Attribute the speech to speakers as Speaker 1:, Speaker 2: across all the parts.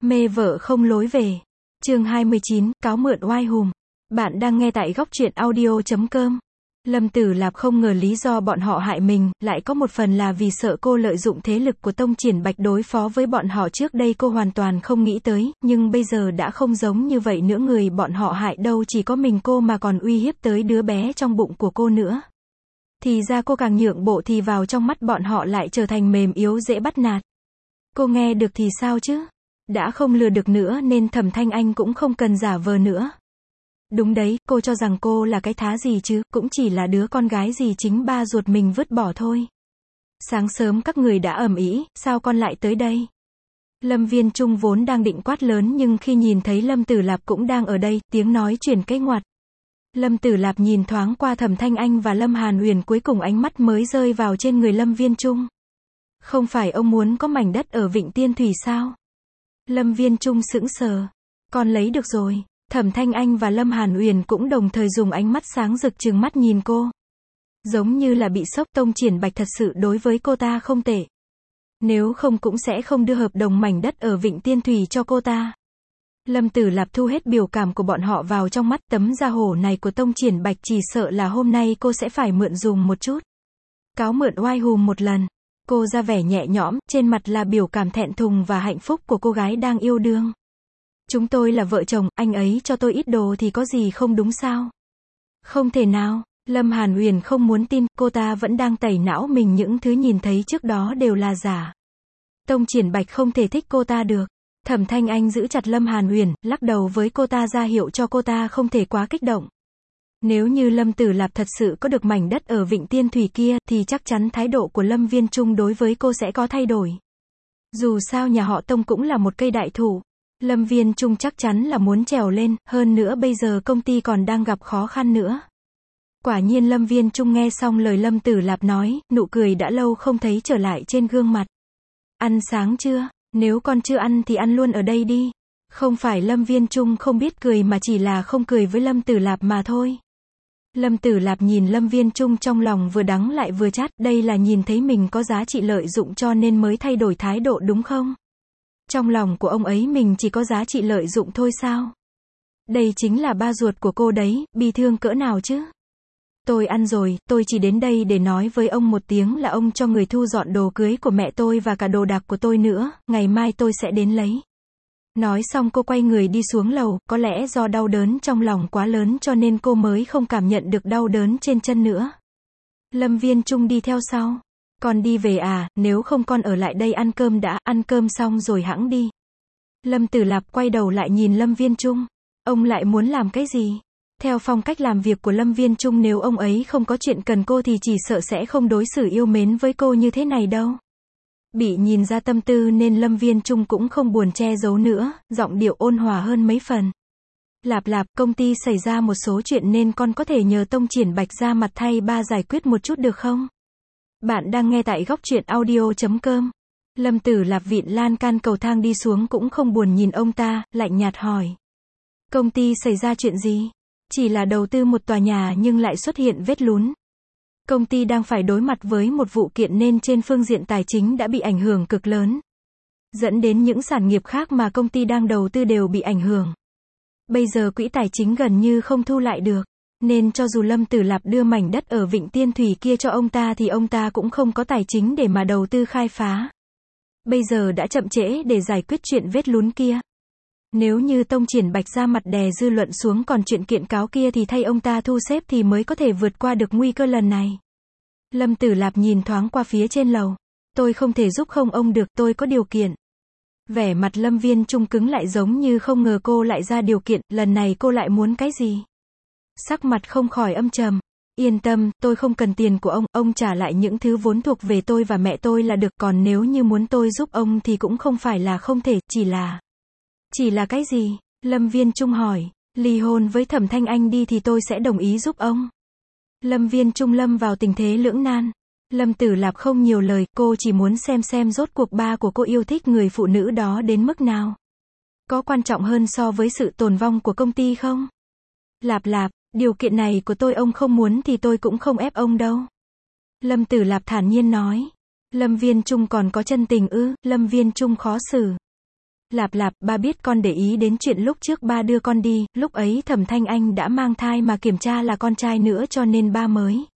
Speaker 1: Mê vợ không lối về. Chương 29, cáo mượn oai hùm. Bạn đang nghe tại góc truyện audio.com. Lâm Tử Lạp không ngờ lý do bọn họ hại mình, lại có một phần là vì sợ cô lợi dụng thế lực của Tông Triển Bạch đối phó với bọn họ. Trước đây cô hoàn toàn không nghĩ tới, nhưng bây giờ đã không giống như vậy nữa. Người bọn họ hại đâu chỉ có mình cô mà còn uy hiếp tới đứa bé trong bụng của cô nữa. Thì ra cô càng nhượng bộ thì vào trong mắt bọn họ lại trở thành mềm yếu dễ bắt nạt. Cô nghe được thì sao chứ? Đã không lừa được nữa nên Thẩm Thanh Anh cũng không cần giả vờ nữa. Đúng đấy, cô cho rằng cô là cái thá gì chứ, cũng chỉ là đứa con gái gì chính ba ruột mình vứt bỏ thôi. Sáng sớm các người đã ầm ĩ, sao con lại tới đây? Lâm Viên Trung vốn đang định quát lớn nhưng khi nhìn thấy Lâm Tử Lạp cũng đang ở đây, tiếng nói chuyển cái ngoặt. Lâm Tử Lạp nhìn thoáng qua Thẩm Thanh Anh và Lâm Hàn Uyển, cuối cùng ánh mắt mới rơi vào trên người Lâm Viên Trung. Không phải ông muốn có mảnh đất ở Vịnh Tiên Thủy sao? Lâm Viên Trung sững sờ. Con lấy được rồi. Thẩm Thanh Anh và Lâm Hàn Uyển cũng đồng thời dùng ánh mắt sáng rực trừng mắt nhìn cô. Giống như là bị sốc. Tông Triển Bạch thật sự đối với cô ta không tệ. Nếu không cũng sẽ không đưa hợp đồng mảnh đất ở Vịnh Tiên Thủy cho cô ta. Lâm Tử Lạp thu hết biểu cảm của bọn họ vào trong mắt. Tấm da hổ này của Tông Triển Bạch chỉ sợ là hôm nay cô sẽ phải mượn dùng một chút. Cáo mượn oai hùm một lần. Cô ra vẻ nhẹ nhõm, trên mặt là biểu cảm thẹn thùng và hạnh phúc của cô gái đang yêu đương. Chúng tôi là vợ chồng, anh ấy cho tôi ít đồ thì có gì không đúng sao? Không thể nào. Lâm Hàn Uyển không muốn tin, cô ta vẫn đang tẩy não mình, những thứ nhìn thấy trước đó đều là giả. Tông Triển Bạch không thể thích cô ta được. Thẩm Thanh Anh giữ chặt Lâm Hàn Uyển, lắc đầu với cô ta ra hiệu cho cô ta không thể quá kích động. Nếu như Lâm Tử Lạp thật sự có được mảnh đất ở Vịnh Tiên Thủy kia, thì chắc chắn thái độ của Lâm Viên Trung đối với cô sẽ có thay đổi. Dù sao nhà họ Tông cũng là một cây đại thụ. Lâm Viên Trung chắc chắn là muốn trèo lên, hơn nữa bây giờ công ty còn đang gặp khó khăn nữa. Quả nhiên Lâm Viên Trung nghe xong lời Lâm Tử Lạp nói, nụ cười đã lâu không thấy trở lại trên gương mặt. Ăn sáng chưa? Nếu con chưa ăn thì ăn luôn ở đây đi. Không phải Lâm Viên Trung không biết cười mà chỉ là không cười với Lâm Tử Lạp mà thôi. Lâm Tử Lạp nhìn Lâm Viên Trung trong lòng vừa đắng lại vừa chát, đây là nhìn thấy mình có giá trị lợi dụng cho nên mới thay đổi thái độ đúng không? Trong lòng của ông ấy mình chỉ có giá trị lợi dụng thôi sao? Đây chính là ba ruột của cô đấy, bi thương cỡ nào chứ? Tôi ăn rồi, tôi chỉ đến đây để nói với ông một tiếng là ông cho người thu dọn đồ cưới của mẹ tôi và cả đồ đạc của tôi nữa, ngày mai tôi sẽ đến lấy. Nói xong cô quay người đi xuống lầu, có lẽ do đau đớn trong lòng quá lớn cho nên cô mới không cảm nhận được đau đớn trên chân nữa. Lâm Viên Trung đi theo sau. Con đi về à, nếu không con ở lại đây ăn cơm đã, ăn cơm xong rồi hẵng đi. Lâm Tử Lạp quay đầu lại nhìn Lâm Viên Trung. Ông lại muốn làm cái gì? Theo phong cách làm việc của Lâm Viên Trung, nếu ông ấy không có chuyện cần cô thì chỉ sợ sẽ không đối xử yêu mến với cô như thế này đâu. Bị nhìn ra tâm tư nên Lâm Viên Trung cũng không buồn che giấu nữa, giọng điệu ôn hòa hơn mấy phần. Lạp Lạp, công ty xảy ra một số chuyện nên con có thể nhờ Tông Triển Bạch ra mặt thay ba giải quyết một chút được không? Bạn đang nghe tại góc truyện audio.com. Lâm Tử Lạp vịn lan can cầu thang đi xuống cũng không buồn nhìn ông ta, lạnh nhạt hỏi. Công ty xảy ra chuyện gì? Chỉ là đầu tư một tòa nhà nhưng lại xuất hiện vết lún. Công ty đang phải đối mặt với một vụ kiện nên trên phương diện tài chính đã bị ảnh hưởng cực lớn. Dẫn đến những sản nghiệp khác mà công ty đang đầu tư đều bị ảnh hưởng. Bây giờ quỹ tài chính gần như không thu lại được. Nên cho dù Lâm Tử Lạp đưa mảnh đất ở Vịnh Tiên Thủy kia cho ông ta thì ông ta cũng không có tài chính để mà đầu tư khai phá. Bây giờ đã chậm trễ để giải quyết chuyện vết lún kia. Nếu như Tông Triển Bạch ra mặt đè dư luận xuống, còn chuyện kiện cáo kia thì thay ông ta thu xếp thì mới có thể vượt qua được nguy cơ lần này. Lâm Tử Lạp nhìn thoáng qua phía trên lầu. Tôi không thể giúp không ông được, tôi có điều kiện. Vẻ mặt Lâm Viên Trung cứng lại giống như không ngờ cô lại ra điều kiện, lần này cô lại muốn cái gì? Sắc mặt không khỏi âm trầm. Yên tâm, tôi không cần tiền của ông trả lại những thứ vốn thuộc về tôi và mẹ tôi là được, còn nếu như muốn tôi giúp ông thì cũng không phải là không thể, Chỉ là cái gì? Lâm Viên Trung hỏi. Ly hôn với Thẩm Thanh Anh đi thì tôi sẽ đồng ý giúp ông. Lâm Viên Trung lâm vào tình thế lưỡng nan. Lâm Tử Lạp không nhiều lời, cô chỉ muốn xem rốt cuộc ba của cô yêu thích người phụ nữ đó đến mức nào. Có quan trọng hơn so với sự tồn vong của công ty không? Lạp Lạp, điều kiện này của tôi ông không muốn thì tôi cũng không ép ông đâu. Lâm Tử Lạp thản nhiên nói. Lâm Viên Trung còn có chân tình ư? Lâm Viên Trung khó xử. Lạp, ba biết con để ý đến chuyện lúc trước ba đưa con đi, lúc ấy Thẩm Thanh Anh đã mang thai mà kiểm tra là con trai nữa cho nên ba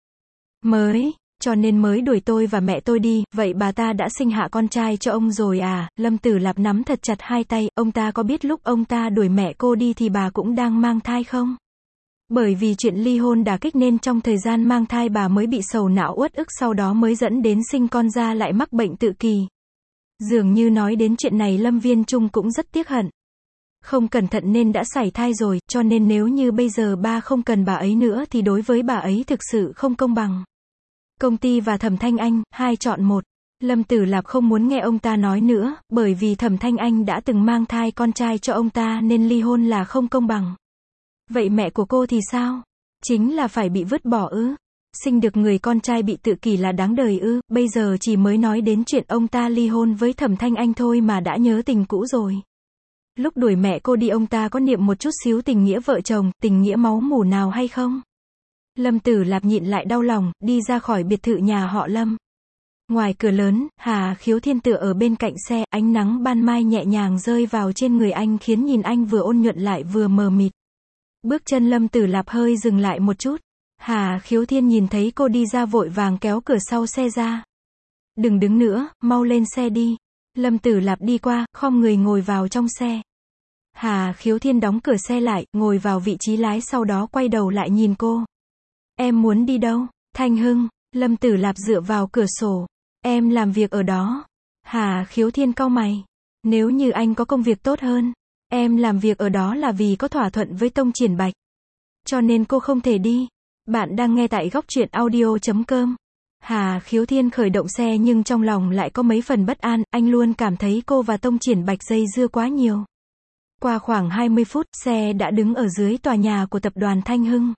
Speaker 1: mới đuổi tôi và mẹ tôi đi, vậy bà ta đã sinh hạ con trai cho ông rồi à? Lâm Tử Lạp nắm thật chặt hai tay, ông ta có biết lúc ông ta đuổi mẹ cô đi thì bà cũng đang mang thai không? Bởi vì chuyện ly hôn đả kích nên trong thời gian mang thai bà mới bị sầu não uất ức, sau đó mới dẫn đến sinh con ra lại mắc bệnh tự kỷ. Dường như nói đến chuyện này Lâm Viên Trung cũng rất tiếc hận. Không cẩn thận nên đã sảy thai rồi, cho nên nếu như bây giờ ba không cần bà ấy nữa thì đối với bà ấy thực sự không công bằng. Công ty và Thẩm Thanh Anh, hai chọn một. Lâm Tử Lạp không muốn nghe ông ta nói nữa, bởi vì Thẩm Thanh Anh đã từng mang thai con trai cho ông ta nên ly hôn là không công bằng. Vậy mẹ của cô thì sao? Chính là phải bị vứt bỏ ư? Sinh được người con trai bị tự kỷ là đáng đời ư? Bây giờ chỉ mới nói đến chuyện ông ta ly hôn với Thẩm Thanh Anh thôi mà đã nhớ tình cũ rồi. Lúc đuổi mẹ cô đi ông ta có niệm một chút xíu tình nghĩa vợ chồng, tình nghĩa máu mủ nào hay không? Lâm Tử Lạp nhịn lại đau lòng, đi ra khỏi biệt thự nhà họ Lâm. Ngoài cửa lớn, Hà Khiếu Thiên tựa ở bên cạnh xe, ánh nắng ban mai nhẹ nhàng rơi vào trên người anh khiến nhìn anh vừa ôn nhuận lại vừa mờ mịt. Bước chân Lâm Tử Lạp hơi dừng lại một chút. Hà Khiếu Thiên nhìn thấy cô đi ra vội vàng kéo cửa sau xe ra. Đừng đứng nữa, mau lên xe đi. Lâm Tử Lạp đi qua, khom người ngồi vào trong xe. Hà Khiếu Thiên đóng cửa xe lại, ngồi vào vị trí lái sau đó quay đầu lại nhìn cô. Em muốn đi đâu? Thanh Hưng. Lâm Tử Lạp dựa vào cửa sổ. Em làm việc ở đó. Hà Khiếu Thiên cau mày. Nếu như anh có công việc tốt hơn. Em làm việc ở đó là vì có thỏa thuận với Tông Triển Bạch. Cho nên cô không thể đi. Bạn đang nghe tại góc truyện audio.com. Hà Khiếu Thiên khởi động xe nhưng trong lòng lại có mấy phần bất an, anh luôn cảm thấy cô và Tông Triển Bạch dây dưa quá nhiều. Qua khoảng 20 phút, xe đã đứng ở dưới tòa nhà của tập đoàn Thanh Hưng.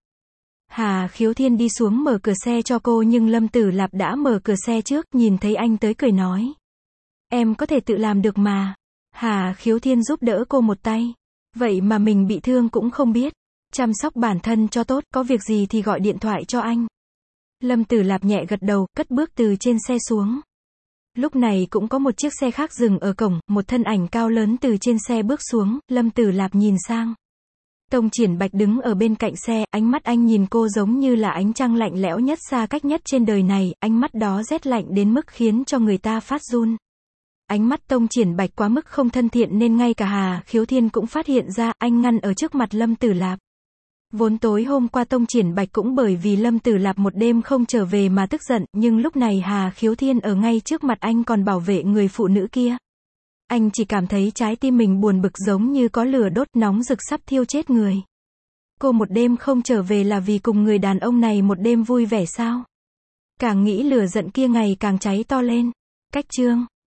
Speaker 1: Hà Khiếu Thiên đi xuống mở cửa xe cho cô nhưng Lâm Tử Lạp đã mở cửa xe trước, nhìn thấy anh tới cười nói. Em có thể tự làm được mà. Hà Khiếu Thiên giúp đỡ cô một tay. Vậy mà mình bị thương cũng không biết. Chăm sóc bản thân cho tốt, có việc gì thì gọi điện thoại cho anh. Lâm Tử Lạp nhẹ gật đầu, cất bước từ trên xe xuống. Lúc này cũng có một chiếc xe khác dừng ở cổng, một thân ảnh cao lớn từ trên xe bước xuống, Lâm Tử Lạp nhìn sang. Tông Triển Bạch đứng ở bên cạnh xe, ánh mắt anh nhìn cô giống như là ánh trăng lạnh lẽo nhất xa cách nhất trên đời này, ánh mắt đó rét lạnh đến mức khiến cho người ta phát run. Ánh mắt Tông Triển Bạch quá mức không thân thiện nên ngay cả Hà Khiếu Thiên cũng phát hiện ra, anh ngăn ở trước mặt Lâm Tử Lạp. Vốn tối hôm qua Tông Triển Bạch cũng bởi vì Lâm Tử Lạp một đêm không trở về mà tức giận, nhưng lúc này Hà Khiếu Thiên ở ngay trước mặt anh còn bảo vệ người phụ nữ kia. Anh chỉ cảm thấy trái tim mình buồn bực giống như có lửa đốt nóng rực sắp thiêu chết người. Cô một đêm không trở về là vì cùng người đàn ông này một đêm vui vẻ sao? Càng nghĩ lửa giận kia ngày càng cháy to lên. Cách chương